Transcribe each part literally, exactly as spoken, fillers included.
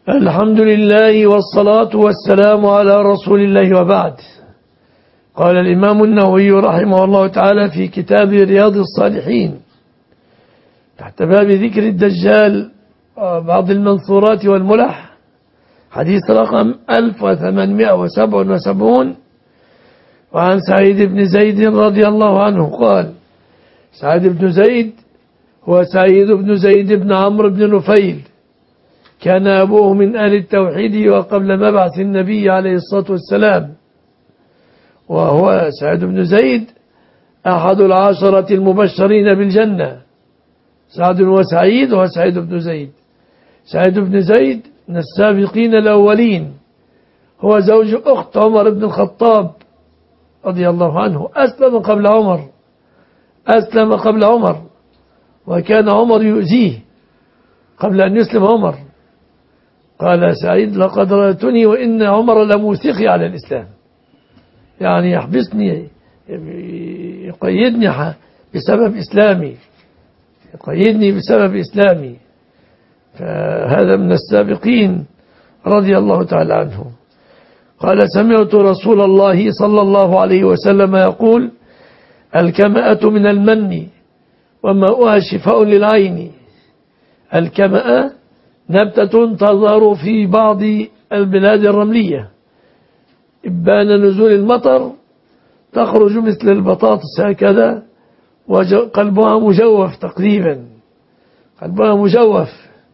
الحمد لله والصلاة والسلام على رسول الله وبعد. قال الإمام النووي رحمه الله تعالى في كتاب رياض الصالحين تحت باب ذكر الدجال بعض المنثورات والملح، حديث رقم ألف وثمانمائة وسبعة وسبعين، وعن سعيد بن زيد رضي الله عنه قال: سعيد بن زيد هو سعيد بن زيد بن عمرو بن نفيل، كان أبوه من أهل التوحيد وقبل مبعث النبي عليه الصلاة والسلام، وهو سعيد بن زيد أحد العشرة المبشرين بالجنة. سعد وسعيد وسعيد بن زيد. سعيد بن زيد من السابقين الأولين، هو زوج أخت عمر بن الخطاب رضي الله عنه، أسلم قبل عمر أسلم قبل عمر وكان عمر يؤذيه قبل أن يسلم عمر. قال سعيد: لقد رأيتني وإن عمر لموثقي على الإسلام، يعني يحبسني يقيدني بسبب إسلامي يقيدني بسبب إسلامي فهذا من السابقين رضي الله تعالى عنه. قال: سمعت رسول الله صلى الله عليه وسلم يقول: الكمأة من المن وماؤها شفاء للعين. الكمأة نبتة تظهر في بعض البلاد الرملية، إبان نزول المطر، تخرج مثل البطاطس هكذا، وقلبها مجوف تقريبا قلبها مجوف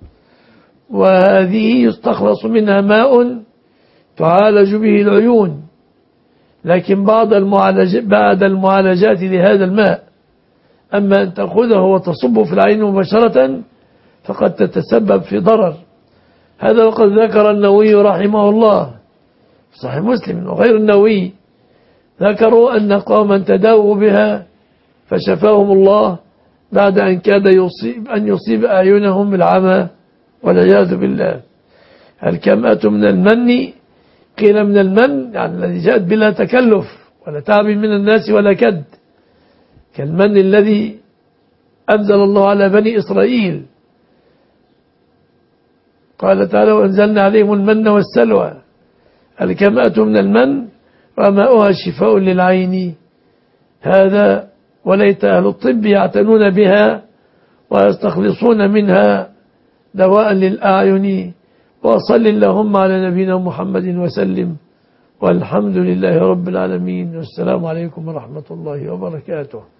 وهذه يستخلص منها ماء تعالج به العيون، لكن بعض المعالج بعد المعالجات لهذا الماء، أما أن تأخذه وتصبه في العين مباشرة فقد تتسبب في ضرر. هذا وقد ذكر النووي رحمه الله في صحيح مسلم وغير النووي، ذكروا أن قوما تداووا بها فشفاهم الله بعد أن كاد يصيب أن يصيب أعينهم بالعمى والعياذ بالله. الكمأة من المن، قيل من المن يعني الذي جاءت بلا تكلف ولا تعب من الناس ولا كد، كالمن الذي أنزل الله على بني إسرائيل. قال تعالى: وأنزلنا عليهم المن والسلوى. الكمأة من المن وماؤها شفاء للعين. هذا وليت أهل الطب يعتنون بها ويستخلصون منها دواء للأعين. وصل اللهم على نبينا محمد وسلم، والحمد لله رب العالمين، والسلام عليكم ورحمة الله وبركاته.